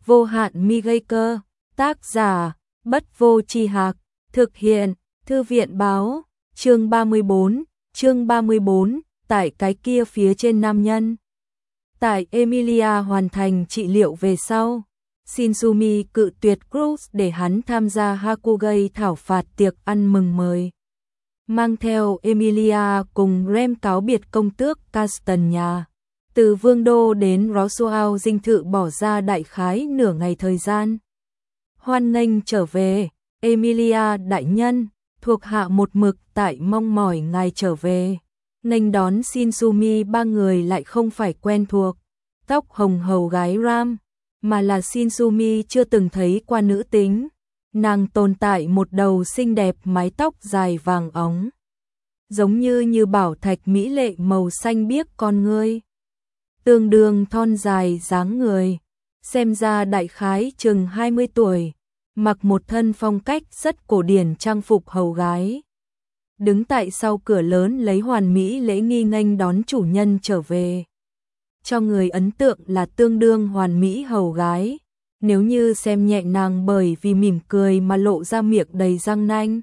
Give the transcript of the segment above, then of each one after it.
Vô hạn mi gây cơ, tác giả, Bất Vô Tri Hạc, thực hiện, Thư viện báo, chương 34, tại cái kia phía trên nam nhân. Tại Emilia hoàn thành trị liệu về sau, Shinsumi cự tuyệt Cruz để hắn tham gia Hakugai thảo phạt tiệc ăn mừng mời. Mang theo Emilia cùng Rem cáo biệt công tước Caston nhà. Từ Vương Đô đến Roswell dinh thự bỏ ra đại khái nửa ngày thời gian. Hoan nghênh trở về, Emilia đại nhân, thuộc hạ một mực tại mong mỏi ngài trở về. Nghênh đón Shinsumi ba người lại không phải quen thuộc, tóc hồng hầu gái Ram, mà là Shinsumi chưa từng thấy qua nữ tính. Nàng tồn tại một đầu xinh đẹp mái tóc dài vàng óng, giống như bảo thạch mỹ lệ màu xanh biếc con ngươi. Tương đương thon dài dáng người, xem ra đại khái chừng 20 tuổi, mặc một thân phong cách rất cổ điển trang phục hầu gái. Đứng tại sau cửa lớn lấy hoàn mỹ lễ nghi nghênh đón chủ nhân trở về. Cho người ấn tượng là tương đương hoàn mỹ hầu gái, nếu như xem nhẹ nàng bởi vì mỉm cười mà lộ ra miệng đầy răng nanh.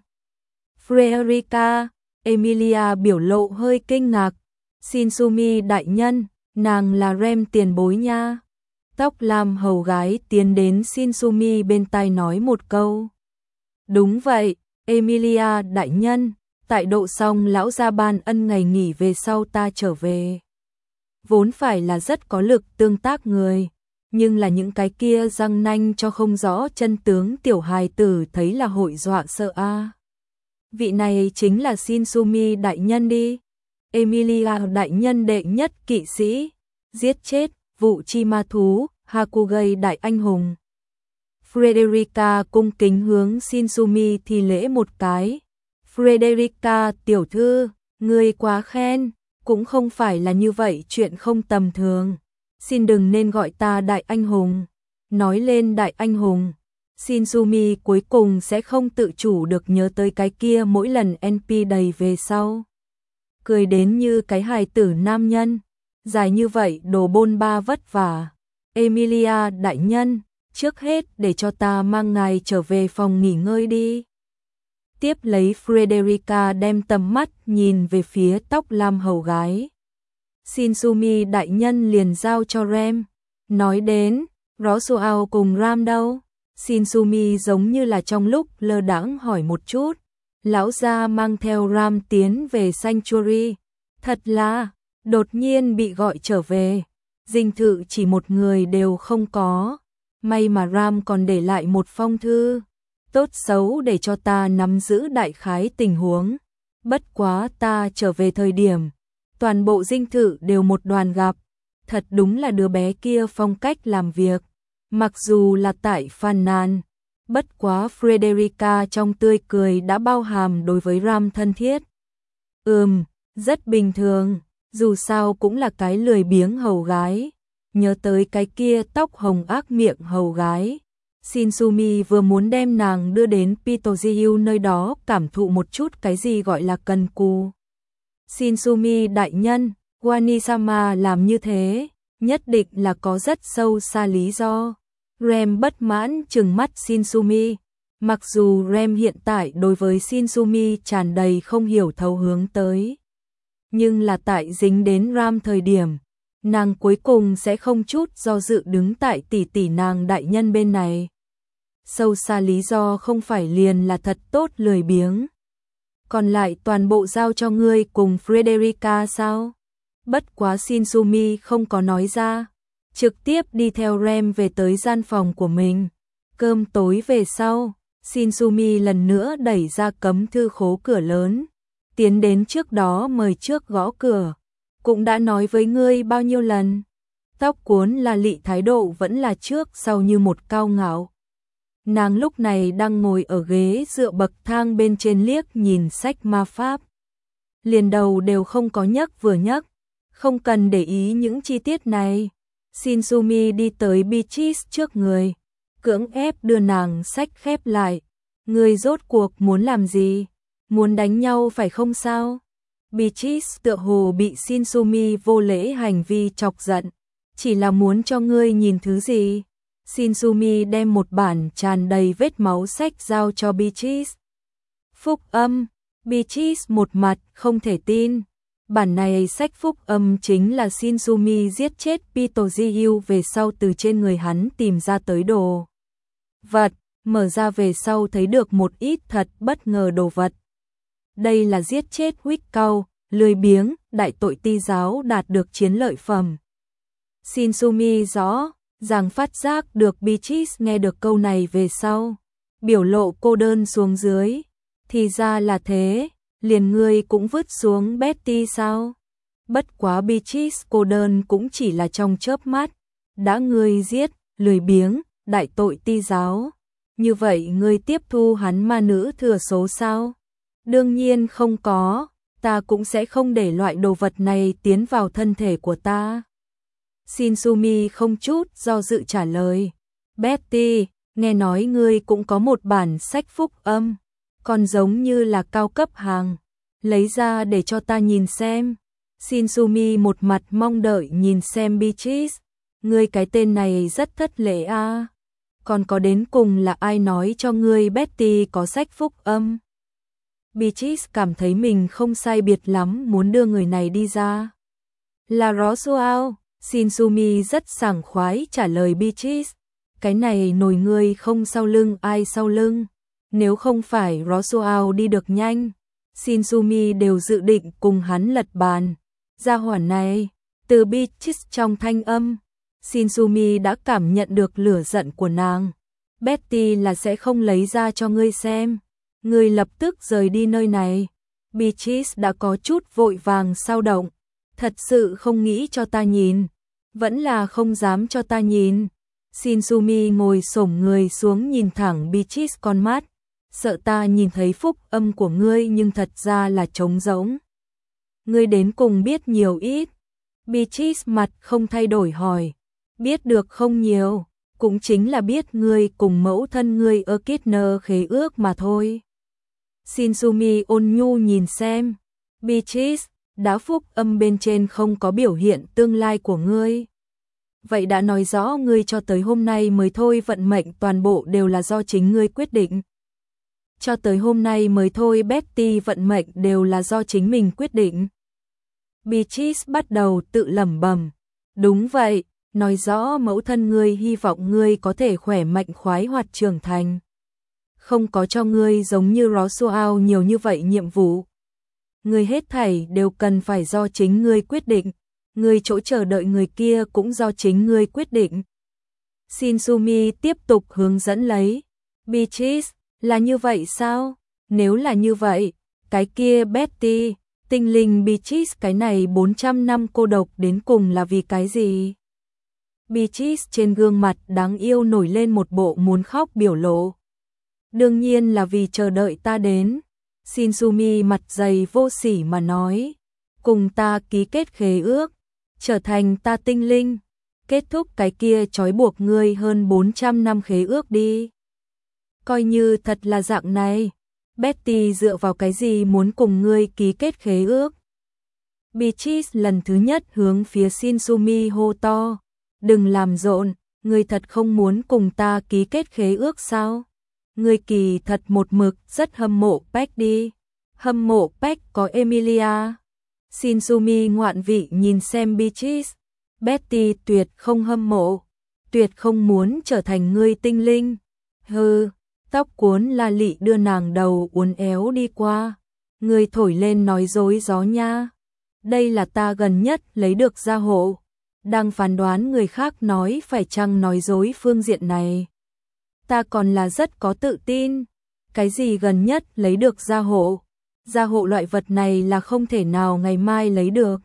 Frederica, Emilia biểu lộ hơi kinh ngạc. Shinsumi đại nhân, nàng là Rem tiền bối nha. Tóc lam hầu gái tiến đến Shinsumi bên tai nói một câu. Đúng vậy, Emilia đại nhân, tại độ xong lão gia ban ân ngày nghỉ về sau ta trở về. Vốn phải là rất có lực tương tác người, nhưng là những cái kia răng nanh cho không rõ chân tướng tiểu hài tử thấy là hội dọa sợ a. Vị này chính là Shinsumi đại nhân đi. Emilia đại nhân đệ nhất kỵ sĩ, giết chết vụ chi ma thú, Hakugai đại anh hùng. Frederica cung kính hướng Shinsumi thi lễ một cái. Frederica tiểu thư, người quá khen, cũng không phải là như vậy chuyện không tầm thường. Xin đừng nên gọi ta đại anh hùng. Nói lên đại anh hùng, Shinsumi cuối cùng sẽ không tự chủ được nhớ tới cái kia mỗi lần NP đầy về sau. Cười đến như cái hài tử nam nhân, dài như vậy đồ bôn ba vất vả. Emilia đại nhân, trước hết để cho ta mang ngài trở về phòng nghỉ ngơi đi. Tiếp lấy Frederica đem tầm mắt nhìn về phía tóc lam hầu gái. Shinsumi đại nhân liền giao cho Rem. Nói đến, Roswell cùng Ram đâu? Shinsumi giống như là trong lúc lơ đãng hỏi một chút. Lão gia mang theo Ram tiến về Sanctuary. Thật là, đột nhiên bị gọi trở về. Dinh thự chỉ một người đều không có. May mà Ram còn để lại một phong thư. Tốt xấu để cho ta nắm giữ đại khái tình huống. Bất quá ta trở về thời điểm, toàn bộ dinh thự đều một đoàn gặp. Thật đúng là đứa bé kia phong cách làm việc. Mặc dù là tại phàn nàn, bất quá Frederica trong tươi cười đã bao hàm đối với Ram thân thiết. Rất bình thường, dù sao cũng là cái lười biếng hầu gái. Nhớ tới cái kia tóc hồng ác miệng hầu gái, Shinsumi vừa muốn đem nàng đưa đến Pitojiu nơi đó cảm thụ một chút cái gì gọi là cần cù. Shinsumi đại nhân, Wanisama làm như thế, nhất định là có rất sâu xa lý do. Rem bất mãn trừng mắt Shinsumi. Mặc dù Rem hiện tại đối với Shinsumi tràn đầy không hiểu thấu hướng tới, nhưng là tại dính đến Ram thời điểm, nàng cuối cùng sẽ không chút do dự đứng tại tỷ tỷ nàng đại nhân bên này. Sâu xa lý do không phải liền là thật tốt lười biếng. Còn lại toàn bộ giao cho ngươi cùng Frederica sao? Bất quá Shinsumi không có nói ra, trực tiếp đi theo Rem về tới gian phòng của mình. Cơm tối về sau, Shinsumi lần nữa đẩy ra cấm thư khố cửa lớn, tiến đến trước đó mời trước gõ cửa. Cũng đã nói với ngươi bao nhiêu lần, tóc cuốn là lị thái độ vẫn là trước sau như một cao ngạo. Nàng lúc này đang ngồi ở ghế dựa bậc thang bên trên liếc nhìn sách ma pháp. Liền đầu đều không có nhấc vừa nhấc, không cần để ý những chi tiết này. Shinsumi đi tới Beatrice trước người, cưỡng ép đưa nàng sách khép lại. Ngươi rốt cuộc muốn làm gì? Muốn đánh nhau phải không sao? Beatrice tựa hồ bị Shinsumi vô lễ hành vi chọc giận. Chỉ là muốn cho ngươi nhìn thứ gì? Shinsumi đem một bản tràn đầy vết máu sách giao cho Beatrice. Phúc âm, Beatrice một mặt không thể tin. Bản này sách phúc âm chính là Shinsumi giết chết Pitojiu về sau từ trên người hắn tìm ra tới đồ vật, mở ra về sau thấy được một ít thật bất ngờ đồ vật. Đây là giết chết Wickau, lười biếng, đại tội ti giáo đạt được chiến lợi phẩm. Shinsumi rõ ràng phát giác được Beatrice nghe được câu này về sau, biểu lộ cô đơn xuống dưới. Thì ra là thế, liền ngươi cũng vứt xuống Betty sao? Bất quá Beatrice cô đơn cũng chỉ là trong chớp mắt. Đã ngươi giết, lười biếng, đại tội ti giáo. Như vậy ngươi tiếp thu hắn ma nữ thừa số sao? Đương nhiên không có, ta cũng sẽ không để loại đồ vật này tiến vào thân thể của ta. Shinsumi không chút do dự trả lời. Betty, nghe nói ngươi cũng có một bản sách phúc âm, còn giống như là cao cấp hàng. Lấy ra để cho ta nhìn xem. Shinsumi một mặt mong đợi nhìn xem Beatrice. Ngươi cái tên này rất thất lễ a. Còn có đến cùng là ai nói cho ngươi Betty có sách phúc âm? Beatrice cảm thấy mình không sai biệt lắm muốn đưa người này đi ra. Là Roswell. Shinsumi rất sảng khoái trả lời Beatrice. Cái này nổi ngươi không sau lưng ai sau lưng. Nếu không phải Roswell đi được nhanh, Shinsumi đều dự định cùng hắn lật bàn. Gia hỏa này, từ Beatrice trong thanh âm, Shinsumi đã cảm nhận được lửa giận của nàng. Betty là sẽ không lấy ra cho ngươi xem. Ngươi lập tức rời đi nơi này. Beatrice đã có chút vội vàng sao động. Thật sự không nghĩ cho ta nhìn. Vẫn là không dám cho ta nhìn. Shinsumi ngồi xổm người xuống nhìn thẳng Beatrice con mắt. Sợ ta nhìn thấy phúc âm của ngươi nhưng thật ra là trống rỗng. Ngươi đến cùng biết nhiều ít. Beatrice mặt không thay đổi hỏi. Biết được không nhiều, cũng chính là biết ngươi cùng mẫu thân ngươi ở Kitner khế ước mà thôi. Shinsumi ôn nhu nhìn xem. Beatrice, đá phúc âm bên trên không có biểu hiện tương lai của ngươi. Vậy đã nói rõ ngươi cho tới hôm nay mới thôi vận mệnh toàn bộ đều là do chính ngươi quyết định. Cho tới hôm nay mới thôi Betty vận mệnh đều là do chính mình quyết định. Beatrice bắt đầu tự lẩm bẩm. Đúng vậy, nói rõ mẫu thân ngươi hy vọng ngươi có thể khỏe mạnh khoái hoạt trưởng thành. Không có cho ngươi giống như Roswell nhiều như vậy nhiệm vụ. Ngươi hết thảy đều cần phải do chính ngươi quyết định. Ngươi chỗ chờ đợi người kia cũng do chính ngươi quyết định. Shinsumi tiếp tục hướng dẫn lấy. Beatrice, là như vậy sao? Nếu là như vậy, cái kia Betty, tinh linh Beatrice cái này 400 năm cô độc đến cùng là vì cái gì? Beatrice trên gương mặt đáng yêu nổi lên một bộ muốn khóc biểu lộ. Đương nhiên là vì chờ đợi ta đến. Shinsumi mặt dày vô sỉ mà nói. Cùng ta ký kết khế ước, trở thành ta tinh linh. Kết thúc cái kia trói buộc ngươi hơn 400 năm khế ước đi. Coi như thật là dạng này. Betty dựa vào cái gì muốn cùng ngươi ký kết khế ước? Beatrice lần thứ nhất hướng phía Shinsumi hô to. Đừng làm rộn, ngươi thật không muốn cùng ta ký kết khế ước sao? Ngươi kỳ thật một mực rất hâm mộ Peck đi. Hâm mộ Peck có Emilia. Shinsumi ngoạn vị nhìn xem Beatrice. Betty tuyệt không hâm mộ. Tuyệt không muốn trở thành ngươi tinh linh. Hừ, tóc cuốn la lị đưa nàng đầu uốn éo đi qua. Ngươi thổi lên nói dối gió nha. Đây là ta gần nhất lấy được gia hộ. Đang phán đoán người khác nói phải chăng nói dối phương diện này. Ta còn là rất có tự tin. Cái gì gần nhất lấy được gia hộ? Gia hộ loại vật này là không thể nào ngày mai lấy được.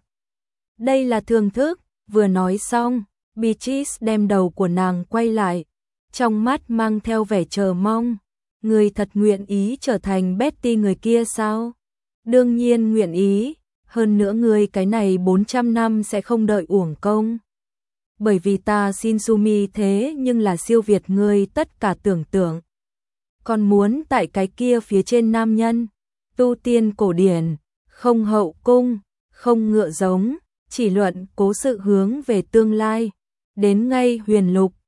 Đây là thưởng thức. Vừa nói xong, Beatrice đem đầu của nàng quay lại. Trong mắt mang theo vẻ chờ mong. Người thật nguyện ý trở thành Betty người kia sao? Đương nhiên nguyện ý. Hơn nữa người cái này 400 năm sẽ không đợi uổng công. Bởi vì ta Shinsumi thế nhưng là siêu việt ngươi tất cả tưởng tượng. Còn muốn tại cái kia phía trên nam nhân. Tu tiên cổ điển, không hậu cung, không ngựa giống, chỉ luận cố sự hướng về tương lai. Đến ngay huyền lục,